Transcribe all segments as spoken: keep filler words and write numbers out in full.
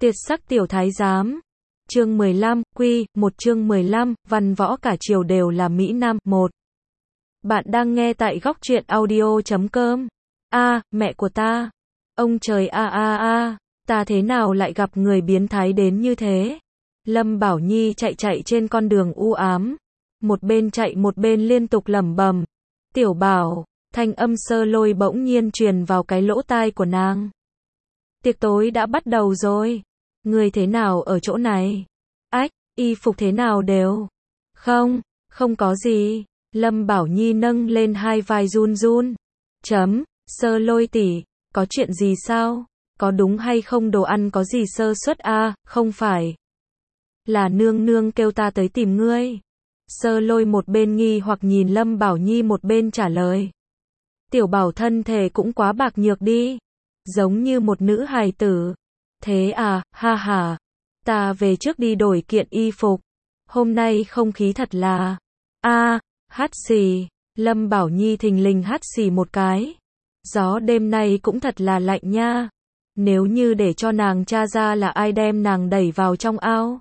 Tuyệt sắc tiểu thái giám. Chương mười lăm, quy, một chương mười lăm, văn võ cả triều đều là Mỹ Nam, một. Bạn đang nghe tại góc truyện audio chấm com. A, mẹ của ta. Ông trời a a a, ta thế nào lại gặp người biến thái đến như thế? Lâm Bảo Nhi chạy chạy trên con đường u ám. Một bên chạy một bên liên tục lẩm bẩm. Tiểu Bảo, thanh âm Sơ Lôi bỗng nhiên truyền vào cái lỗ tai của nàng. Tiệc tối đã bắt đầu rồi. Người thế nào ở chỗ này? Ách, y phục thế nào đều? Không, không có gì. Lâm Bảo Nhi nâng lên hai vai run run. Chấm, Sơ Lôi tỷ, có chuyện gì sao? Có đúng hay không đồ ăn có gì sơ suất a? Không phải. Là nương nương kêu ta tới tìm ngươi. Sơ Lôi một bên nghi hoặc nhìn Lâm Bảo Nhi một bên trả lời. Tiểu Bảo thân thể cũng quá bạc nhược đi. Giống như một nữ hài tử. Thế à, ha ha. Ta về trước đi đổi kiện y phục. Hôm nay không khí thật là... a hắt xì. Lâm Bảo Nhi thình lình hắt xì một cái. Gió đêm nay cũng thật là lạnh nha. Nếu như để cho nàng tra ra là ai đem nàng đẩy vào trong ao.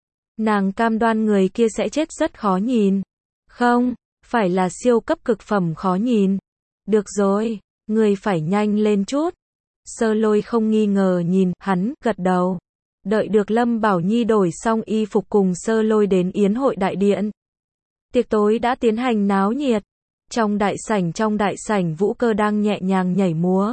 Nàng cam đoan người kia sẽ chết rất khó nhìn. Không, phải là siêu cấp cực phẩm khó nhìn. Được rồi, người phải nhanh lên chút. Sơ Lôi không nghi ngờ nhìn, hắn, gật đầu. Đợi được Lâm Bảo Nhi đổi xong y phục cùng Sơ Lôi đến yến hội đại điện. Tiệc tối đã tiến hành náo nhiệt. Trong đại sảnh trong đại sảnh Vũ Cơ đang nhẹ nhàng nhảy múa.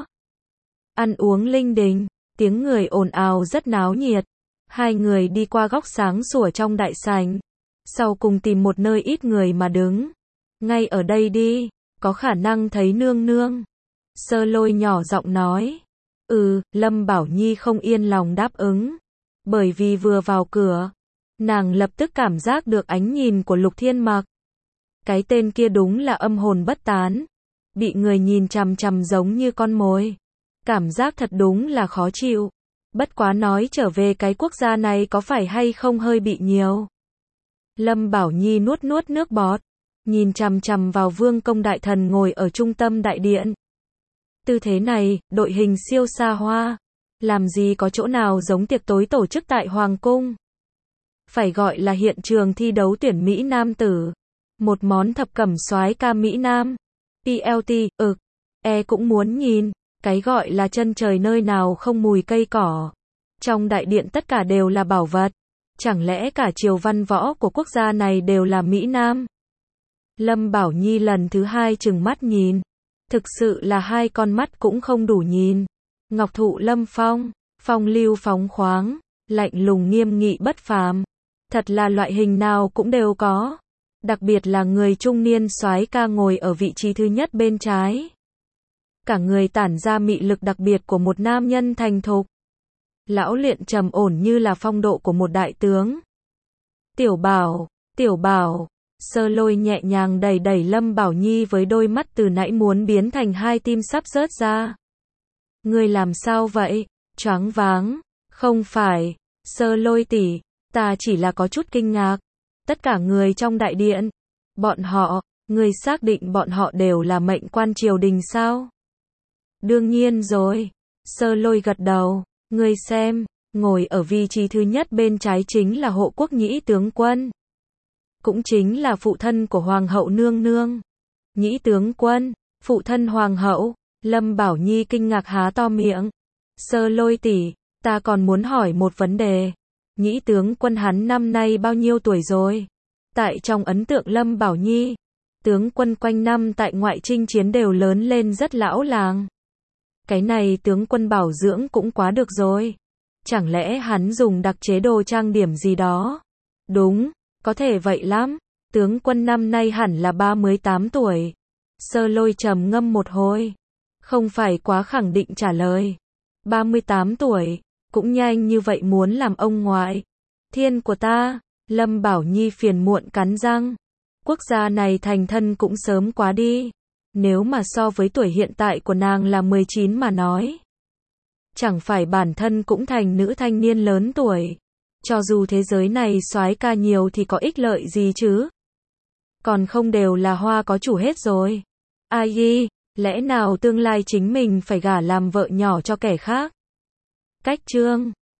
Ăn uống linh đình, tiếng người ồn ào rất náo nhiệt. Hai người đi qua góc sáng sủa trong đại sảnh. Sau cùng tìm một nơi ít người mà đứng. Ngay ở đây đi, có khả năng thấy nương nương. Sơ Lôi nhỏ giọng nói. Ừ, Lâm Bảo Nhi không yên lòng đáp ứng. Bởi vì vừa vào cửa, nàng lập tức cảm giác được ánh nhìn của Lục Thiên Mặc. Cái tên kia đúng là âm hồn bất tán. Bị người nhìn chằm chằm giống như con mồi. Cảm giác thật đúng là khó chịu. Bất quá nói trở về cái quốc gia này có phải hay không hơi bị nhiều. Lâm Bảo Nhi nuốt nuốt nước bọt. Nhìn chằm chằm vào Vương Công Đại Thần ngồi ở trung tâm đại điện. Tư thế này, đội hình siêu xa hoa. Làm gì có chỗ nào giống tiệc tối tổ chức tại Hoàng Cung. Phải gọi là hiện trường thi đấu tuyển Mỹ Nam tử. Một món thập cẩm soái ca Mỹ Nam. pê lờ tê, ực, e cũng muốn nhìn. Cái gọi là chân trời nơi nào không mùi cây cỏ. Trong đại điện tất cả đều là bảo vật. Chẳng lẽ cả triều văn võ của quốc gia này đều là Mỹ Nam? Lâm Bảo Nhi lần thứ hai trừng mắt nhìn. Thực sự là hai con mắt cũng không đủ nhìn. Ngọc thụ lâm phong, phong lưu phóng khoáng, lạnh lùng nghiêm nghị bất phàm. Thật là loại hình nào cũng đều có. Đặc biệt là người trung niên soái ca ngồi ở vị trí thứ nhất bên trái. Cả người tản ra mị lực đặc biệt của một nam nhân thành thục. Lão luyện trầm ổn như là phong độ của một đại tướng. Tiểu Bảo, Tiểu Bảo. Sơ Lôi nhẹ nhàng đẩy đẩy Lâm Bảo Nhi với đôi mắt từ nãy muốn biến thành hai tim sắp rớt ra. Ngươi làm sao vậy? Choáng váng. Không phải. Sơ Lôi tỷ, ta chỉ là có chút kinh ngạc. Tất cả người trong đại điện. Bọn họ, ngươi xác định bọn họ đều là mệnh quan triều đình sao? Đương nhiên rồi. Sơ Lôi gật đầu. Ngươi xem, ngồi ở vị trí thứ nhất bên trái chính là hộ quốc nhĩ tướng quân. Cũng chính là phụ thân của Hoàng hậu nương nương. Nhĩ tướng quân, phụ thân Hoàng hậu. Lâm Bảo Nhi kinh ngạc há to miệng. Sơ Lôi tỷ, ta còn muốn hỏi một vấn đề. Nhĩ tướng quân hắn năm nay bao nhiêu tuổi rồi? Tại trong ấn tượng Lâm Bảo Nhi, tướng quân quanh năm tại ngoại chinh chiến đều lớn lên rất lão làng. Cái này tướng quân bảo dưỡng cũng quá được rồi. Chẳng lẽ hắn dùng đặc chế đồ trang điểm gì đó? Đúng, có thể vậy lắm. Tướng quân năm nay hẳn là ba mươi tám tuổi. Sơ Lôi trầm ngâm một hồi. Không phải quá khẳng định trả lời. ba mươi tám tuổi, cũng nhanh như vậy muốn làm ông ngoại. Thiên của ta, Lâm Bảo Nhi phiền muộn cắn răng. Quốc gia này thành thân cũng sớm quá đi. Nếu mà so với tuổi hiện tại của nàng là mười chín mà nói. Chẳng phải bản thân cũng thành nữ thanh niên lớn tuổi. Cho dù thế giới này soái ca nhiều thì có ích lợi gì chứ? Còn không đều là hoa có chủ hết rồi. Ai ghi, lẽ nào tương lai chính mình phải gả làm vợ nhỏ cho kẻ khác? Cách chương